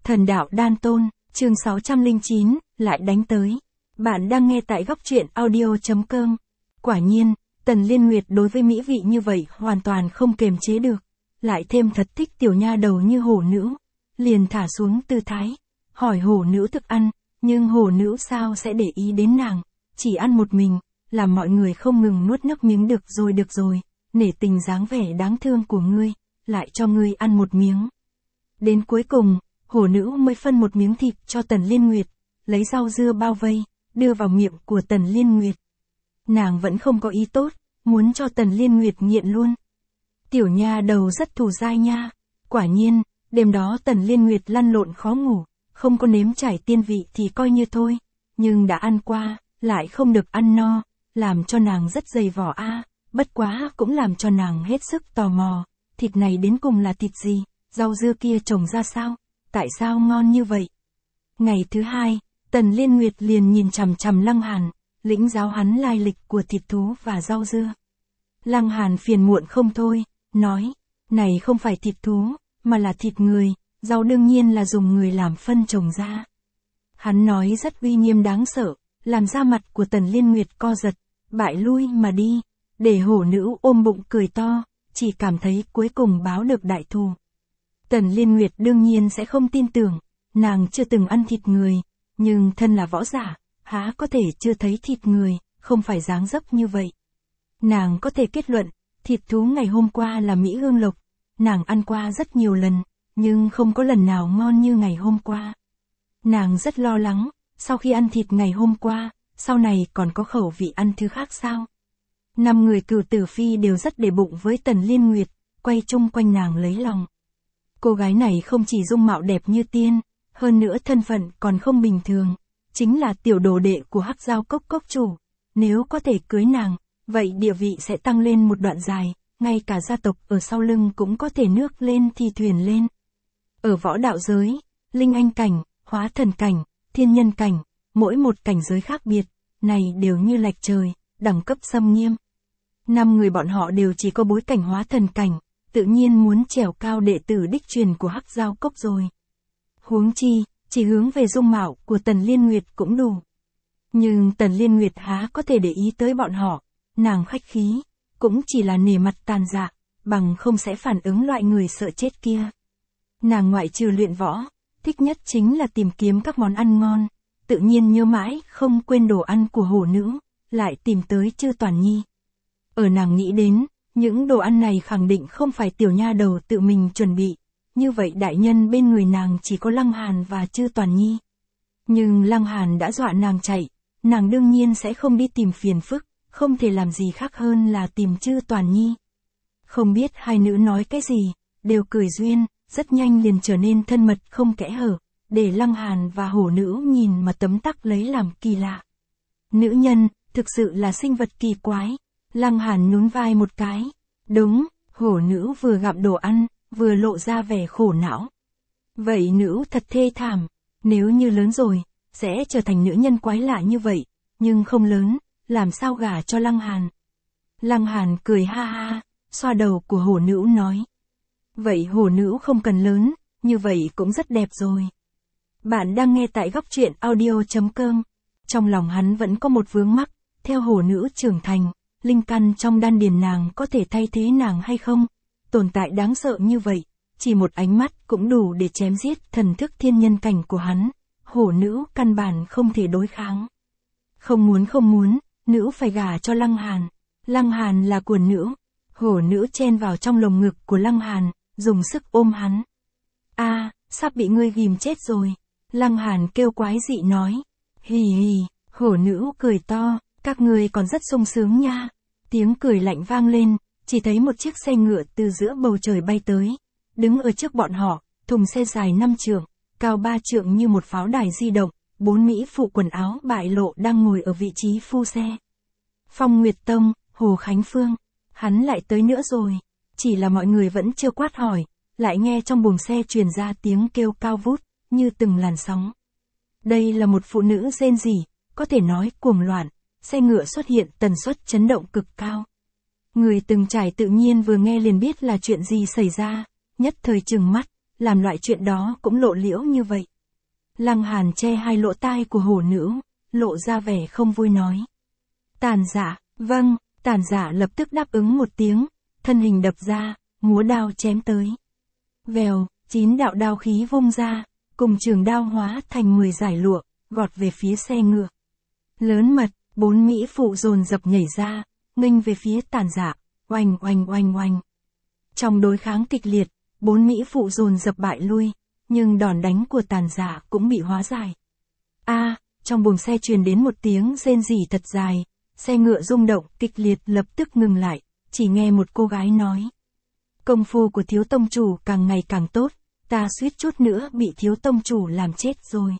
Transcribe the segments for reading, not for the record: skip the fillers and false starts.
Thần đạo đan tôn, chương 609, lại đánh tới. Bạn đang nghe tại góc truyện audio.com. Quả nhiên, Tần Liên Nguyệt đối với mỹ vị như vậy hoàn toàn không kềm chế được. Lại thêm thật thích tiểu nha đầu như hổ nữ. Liền thả xuống tư thái. Hỏi hổ nữ thức ăn, nhưng hổ nữ sao sẽ để ý đến nàng. Chỉ ăn một mình, làm mọi người không ngừng nuốt nước miếng được rồi. Nể tình dáng vẻ đáng thương của ngươi, lại cho ngươi ăn một miếng. Đến cuối cùng, hổ nữ mới phân một miếng thịt cho Tần Liên Nguyệt, lấy rau dưa bao vây, đưa vào miệng của Tần Liên Nguyệt. Nàng vẫn không có ý tốt, muốn cho Tần Liên Nguyệt nghiện luôn. Tiểu nha đầu rất thù dai nha. Quả nhiên, đêm đó Tần Liên Nguyệt lăn lộn khó ngủ, không có nếm trải tiên vị thì coi như thôi, nhưng đã ăn qua, lại không được ăn no, làm cho nàng rất dày vỏ bất quá cũng làm cho nàng hết sức tò mò, thịt này đến cùng là thịt gì, rau dưa kia trồng ra sao, tại sao ngon như vậy. Ngày thứ hai, Tần Liên Nguyệt liền nhìn chằm chằm Lăng Hàn, lĩnh giáo hắn lai lịch của thịt thú và rau dưa. Lăng Hàn phiền muộn không thôi, nói, này không phải thịt thú, mà là thịt người, rau đương nhiên là dùng người làm phân trồng ra. Hắn nói rất uy nghiêm đáng sợ, làm da mặt của Tần Liên Nguyệt co giật, bại lui mà đi, để hổ nữ ôm bụng cười to, chỉ cảm thấy cuối cùng báo được đại thù. Tần Liên Nguyệt đương nhiên sẽ không tin tưởng, nàng chưa từng ăn thịt người, nhưng thân là võ giả, há có thể chưa thấy thịt người, không phải dáng dấp như vậy. Nàng có thể kết luận, thịt thú ngày hôm qua là Mỹ Hương Lộc, nàng ăn qua rất nhiều lần, nhưng không có lần nào ngon như ngày hôm qua. Nàng rất lo lắng, sau khi ăn thịt ngày hôm qua, sau này còn có khẩu vị ăn thứ khác sao? 5 người Cửu Tử Phi đều rất để bụng với Tần Liên Nguyệt, quay chung quanh nàng lấy lòng. Cô gái này không chỉ dung mạo đẹp như tiên, hơn nữa thân phận còn không bình thường, chính là tiểu đồ đệ của Hắc Giao Cốc cốc chủ. Nếu có thể cưới nàng, vậy địa vị sẽ tăng lên một đoạn dài, ngay cả gia tộc ở sau lưng cũng có thể nước lên thì thuyền lên. Ở võ đạo giới, linh anh cảnh, hóa thần cảnh, thiên nhân cảnh, mỗi một cảnh giới khác biệt, này đều như lệch trời, đẳng cấp xâm nghiêm. 5 người bọn họ đều chỉ có bối cảnh hóa thần cảnh, tự nhiên muốn trèo cao đệ tử đích truyền của Hắc Giao Cốc rồi. Huống chi, chỉ hướng về dung mạo của Tần Liên Nguyệt cũng đủ. Nhưng Tần Liên Nguyệt há có thể để ý tới bọn họ, nàng khách khí, cũng chỉ là nể mặt tàn dạ, bằng không sẽ phản ứng loại người sợ chết kia. Nàng ngoại trừ luyện võ, thích nhất chính là tìm kiếm các món ăn ngon, tự nhiên nhớ mãi không quên đồ ăn của hổ nữ, lại tìm tới Chư Toàn Nhi. Ở nàng nghĩ đến, những đồ ăn này khẳng định không phải tiểu nha đầu tự mình chuẩn bị, như vậy đại nhân bên người nàng chỉ có Lăng Hàn và Chư Toàn Nhi. Nhưng Lăng Hàn đã dọa nàng chạy, nàng đương nhiên sẽ không đi tìm phiền phức, không thể làm gì khác hơn là tìm Chư Toàn Nhi. Không biết hai nữ nói cái gì, đều cười duyên, rất nhanh liền trở nên thân mật không kẽ hở, để Lăng Hàn và hổ nữ nhìn mà tấm tắc lấy làm kỳ lạ. Nữ nhân, thực sự là sinh vật kỳ quái. Lăng Hàn nhún vai một cái. Đúng, hổ nữ vừa gặm đồ ăn, vừa lộ ra vẻ khổ não. Vậy nữ thật thê thảm, nếu như lớn rồi, sẽ trở thành nữ nhân quái lạ như vậy, nhưng không lớn, làm sao gả cho Lăng Hàn. Lăng Hàn cười ha ha, xoa đầu của hổ nữ nói. Vậy hổ nữ không cần lớn, như vậy cũng rất đẹp rồi. Bạn đang nghe tại góc truyện audio.com. Trong lòng hắn vẫn có một vướng mắc, theo hổ nữ trưởng thành, linh căn trong đan điền nàng có thể thay thế nàng hay không? Tồn tại đáng sợ như vậy, chỉ một ánh mắt cũng đủ để chém giết thần thức thiên nhân cảnh của hắn, hổ nữ căn bản không thể đối kháng. Không muốn, nữ phải gả cho Lăng Hàn. Lăng Hàn là của nữ. Hổ nữ chen vào trong lồng ngực của Lăng Hàn, dùng sức ôm hắn. Sắp bị ngươi ghim chết rồi. Lăng Hàn kêu quái dị nói. Hì hì, hổ nữ cười to, các ngươi còn rất sung sướng nha. Tiếng cười lạnh vang lên, chỉ thấy một chiếc xe ngựa từ giữa bầu trời bay tới. Đứng ở trước bọn họ, thùng xe dài 5 trượng, cao 3 trượng như một pháo đài di động, 4 mỹ phụ quần áo bại lộ đang ngồi ở vị trí phu xe. Phong Nguyệt Tông, Hồ Khánh Phương, hắn lại tới nữa rồi. Chỉ là mọi người vẫn chưa quát hỏi, lại nghe trong buồng xe truyền ra tiếng kêu cao vút, như từng làn sóng. Đây là một phụ nữ rên rỉ, có thể nói cuồng loạn, xe ngựa xuất hiện tần suất chấn động cực cao. Người từng trải tự nhiên vừa nghe liền biết là chuyện gì xảy ra, nhất thời trừng mắt, làm loại chuyện đó cũng lộ liễu như vậy. Lăng Hàn che hai lỗ tai của hổ nữ, lộ ra vẻ không vui nói. Tàn Dạ, vâng, Tàn Dạ lập tức đáp ứng một tiếng, thân hình đập ra, múa đao chém tới. Vèo, 9 đạo đao khí vung ra, cùng trường đao hóa thành 10 giải lụa, vọt về phía xe ngựa. Lớn mật, 4 mỹ phụ dồn dập nhảy ra, nghênh về phía Tàn Dạ, oanh oanh oanh oanh. Trong đối kháng kịch liệt, 4 mỹ phụ dồn dập bại lui, nhưng đòn đánh của Tàn Dạ cũng bị hóa giải. Trong buồng xe truyền đến một tiếng rên rỉ thật dài, xe ngựa rung động kịch liệt lập tức ngừng lại, chỉ nghe một cô gái nói. Công phu của thiếu tông chủ càng ngày càng tốt, ta suýt chút nữa bị thiếu tông chủ làm chết rồi.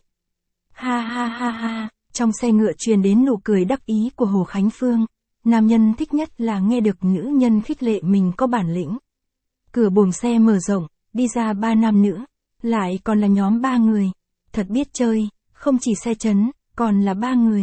Ha ha ha ha, trong xe ngựa truyền đến nụ cười đắc ý của Hồ Khánh Phương, nam nhân thích nhất là nghe được nữ nhân khích lệ mình có bản lĩnh. Cửa buồng xe mở rộng, đi ra 3 nam nữ, lại còn là nhóm 3 người, thật biết chơi, không chỉ xe chấn, còn là 3 người.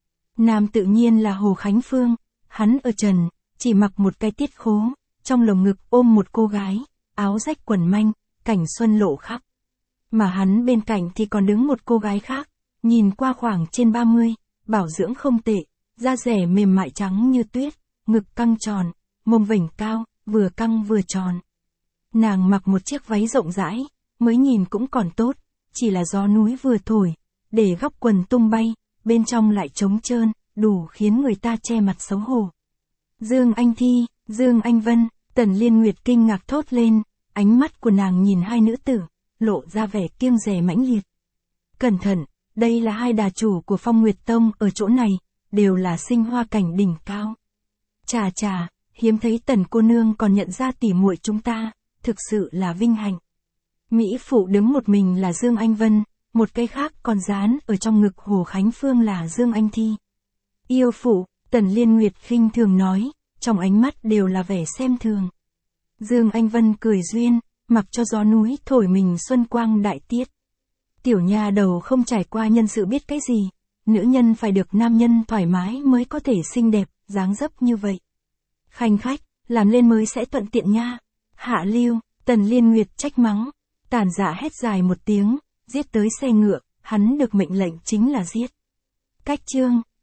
Nam tự nhiên là Hồ Khánh Phương, hắn ở trần, chỉ mặc một cái tiết khố, trong lồng ngực ôm một cô gái, áo rách quần manh, cảnh xuân lộ khắp. Mà hắn bên cạnh thì còn đứng một cô gái khác, nhìn qua khoảng trên 30, bảo dưỡng không tệ, da dẻ mềm mại trắng như tuyết, ngực căng tròn, mông vểnh cao, vừa căng vừa tròn. Nàng mặc một chiếc váy rộng rãi, mới nhìn cũng còn tốt, chỉ là gió núi vừa thổi, để góc quần tung bay, bên trong lại trống trơn, đủ khiến người ta che mặt xấu hổ. Dương Anh Thi, Dương Anh Vân, Tần Liên Nguyệt kinh ngạc thốt lên, ánh mắt của nàng nhìn hai nữ tử, lộ ra vẻ kiêng dè mãnh liệt. Cẩn thận, đây là hai đà chủ của Phong Nguyệt Tông ở chỗ này, đều là sinh hoa cảnh đỉnh cao. Chà chà, hiếm thấy Tần cô nương còn nhận ra tỉ muội chúng ta, thực sự là vinh hạnh. Mỹ phụ đứng một mình là Dương Anh Vân, một cây khác còn dán ở trong ngực Hồ Khánh Phương là Dương Anh Thi. Yêu phụ, Tần Liên Nguyệt khinh thường nói, trong ánh mắt đều là vẻ xem thường. Dương Anh Vân cười duyên, mặc cho gió núi thổi mình xuân quang đại tiết. Tiểu nha đầu không trải qua nhân sự biết cái gì, nữ nhân phải được nam nhân thoải mái mới có thể xinh đẹp, dáng dấp như vậy. Khanh khách, làm lên mới sẽ thuận tiện nha. Hạ lưu, Tần Liên Nguyệt trách mắng, Tàn Dạ hét dài một tiếng, giết tới xe ngựa, hắn được mệnh lệnh chính là giết. Cách chương